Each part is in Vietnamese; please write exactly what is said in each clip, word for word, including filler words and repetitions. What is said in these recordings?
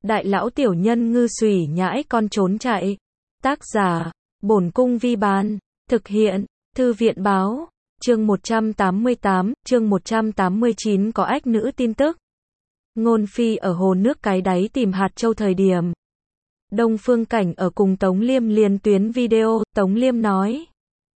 Đại lão tiểu nhân ngư xùy nhãi con trốn chạy. Tác giả, Bổn Cung Vi Bán. Thực hiện, Thư viện Báo. Chương một trăm tám mươi tám, chương một trăm tám mươi chín có ách nữ tin tức. Ngôn Phi ở hồ nước cái đáy tìm hạt châu thời điểm. Đông Phương Cảnh ở cùng Tống Liêm liên tuyến video, Tống Liêm nói.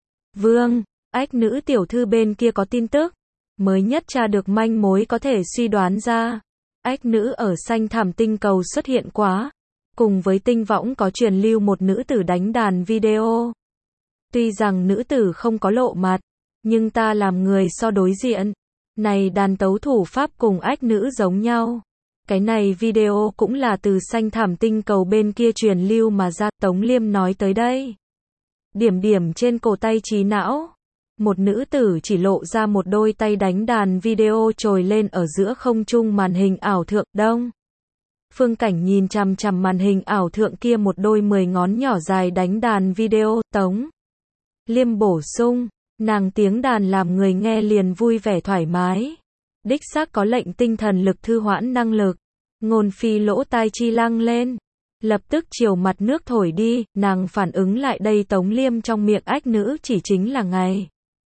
Vương, ách nữ tiểu thư bên kia có tin tức. Mới nhất tra được manh mối có thể suy đoán ra. Ách nữ ở xanh thảm tinh cầu xuất hiện quá. Cùng với tinh võng có truyền lưu một nữ tử đánh đàn video. Tuy rằng nữ tử không có lộ mặt, nhưng ta làm người so đối diện. Này đàn tấu thủ pháp cùng ách nữ giống nhau. Cái này video cũng là từ xanh thảm tinh cầu bên kia truyền lưu mà ra. Tống Liêm nói tới đây. Điểm điểm trên cổ tay trí não. Một nữ tử chỉ lộ ra một đôi tay đánh đàn video trồi lên ở giữa không trung màn hình ảo thượng. Đông Phương Cảnh nhìn chằm chằm màn hình ảo thượng kia một đôi mười ngón nhỏ dài đánh đàn video. Tống Liêm bổ sung, nàng tiếng đàn làm người nghe liền vui vẻ thoải mái. Đích xác có lệnh tinh thần lực thư hoãn năng lực. Ngôn Phi lỗ tai chi lăng lên. Lập tức chiều mặt nước thổi đi, nàng phản ứng lại đây Tống Liêm trong miệng ách nữ chỉ chính là ngày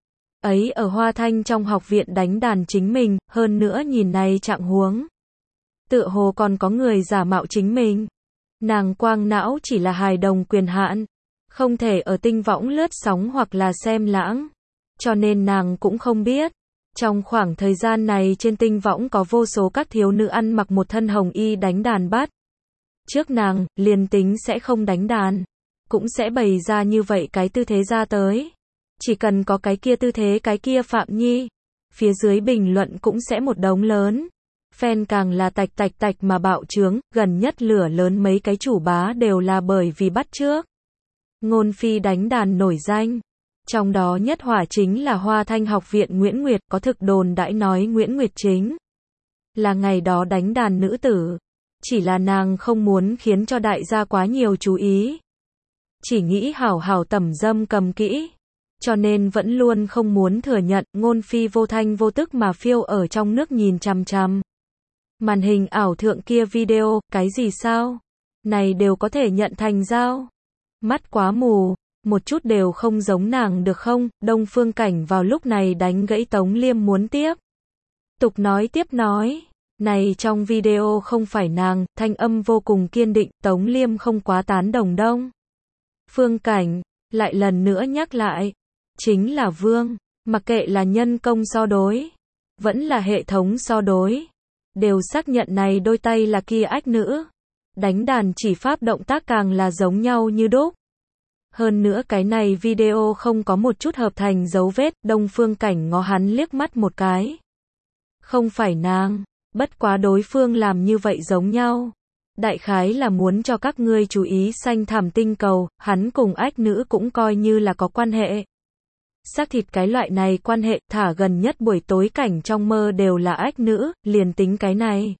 ấy ở Hoa Thanh trong học viện đánh đàn chính mình, hơn nữa nhìn này trạng huống. Tựa hồ còn có người giả mạo chính mình. Nàng quang não chỉ là hài đồng quyền hạn, không thể ở tinh võng lướt sóng hoặc là xem lãng. Cho nên nàng cũng không biết. Trong khoảng thời gian này trên tinh võng có vô số các thiếu nữ ăn mặc một thân hồng y đánh đàn bát. Trước nàng, liền tính sẽ không đánh đàn, cũng sẽ bày ra như vậy cái tư thế ra tới. Chỉ cần có cái kia tư thế cái kia Phạm Nhi, phía dưới bình luận cũng sẽ một đống lớn. Fan càng là tạch tạch tạch mà bạo trướng, gần nhất lửa lớn mấy cái chủ bá đều là bởi vì bắt chước. Ngôn Phi đánh đàn nổi danh. Trong đó nhất hỏa chính là Hoa Thanh học viện Nguyễn Nguyệt, có thực đồn đãi nói Nguyễn Nguyệt chính là ngày đó đánh đàn nữ tử. Chỉ là nàng không muốn khiến cho đại gia quá nhiều chú ý. Chỉ nghĩ hảo hảo tẩm dâm cầm kỹ. Cho nên vẫn luôn không muốn thừa nhận. Ngôn Phi vô thanh vô tức mà phiêu ở trong nước nhìn chằm chằm màn hình ảo thượng kia video. Cái gì sao? Này đều có thể nhận thành giao. Mắt quá mù, một chút đều không giống nàng được không? Đông Phương Cảnh vào lúc này đánh gãy Tống Liêm muốn tiếp tục nói tiếp nói. Này trong video không phải nàng, thanh âm vô cùng kiên định. Tống Liêm không quá tán đồng Đông Phương Cảnh lại lần nữa nhắc lại. Chính là Vương, mặc kệ là nhân công so đối, vẫn là hệ thống so đối, đều xác nhận này đôi tay là kia ách nữ. Đánh đàn chỉ pháp động tác càng là giống nhau như đúc. Hơn nữa cái này video không có một chút hợp thành dấu vết. Đông Phương Cảnh ngó hắn liếc mắt một cái. Không phải nàng, bất quá đối phương làm như vậy giống nhau. Đại khái là muốn cho các ngươi chú ý xanh thảm tinh cầu, hắn cùng ách nữ cũng coi như là có quan hệ. Xác thịt cái loại này quan hệ, thả gần nhất buổi tối cảnh trong mơ đều là ách nữ, liền tính cái này.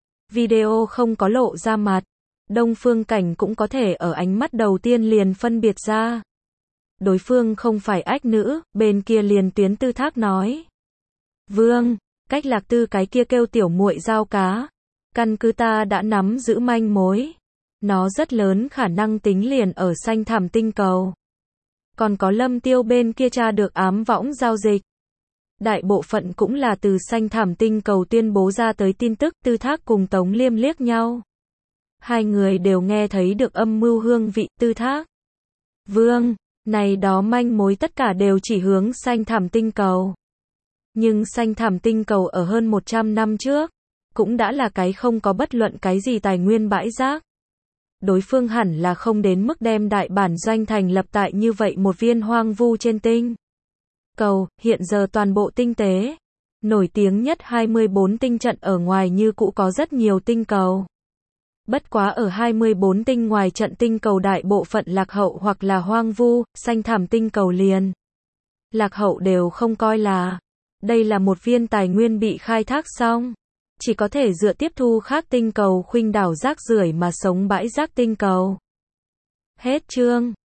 Video không có lộ ra mặt. Đông Phương Cảnh cũng có thể ở ánh mắt đầu tiên liền phân biệt ra. Đối phương không phải ách nữ, bên kia liền tuyến tư thác nói. Vương, cách lạc tư cái kia kêu tiểu muội giao cá. Căn cứ ta đã nắm giữ manh mối. Nó rất lớn khả năng tính liền ở xanh thảm tinh cầu. Còn có Lâm Tiêu bên kia tra được ám võng giao dịch. Đại bộ phận cũng là từ xanh thảm tinh cầu tuyên bố ra tới tin tức. Tư thác cùng Tống Liêm liếc nhau. Hai người đều nghe thấy được âm mưu hương vị. Tư thác. Vương, này đó manh mối tất cả đều chỉ hướng xanh thảm tinh cầu. Nhưng xanh thảm tinh cầu ở hơn một trăm năm trước, cũng đã là cái không có bất luận cái gì tài nguyên bãi rác. Đối phương hẳn là không đến mức đem đại bản doanh thành lập tại như vậy một viên hoang vu trên tinh cầu. Hiện giờ toàn bộ tinh tế, nổi tiếng nhất hai mươi bốn tinh trận ở ngoài như cũ có rất nhiều tinh cầu. Bất quá ở hai mươi bốn tinh ngoài trận tinh cầu đại bộ phận lạc hậu hoặc là hoang vu, xanh thảm tinh cầu liền lạc hậu đều không coi là. Đây là một viên tài nguyên bị khai thác xong, chỉ có thể dựa tiếp thu khác tinh cầu khuynh đảo rác rưởi mà sống bãi rác tinh cầu. Hết chương.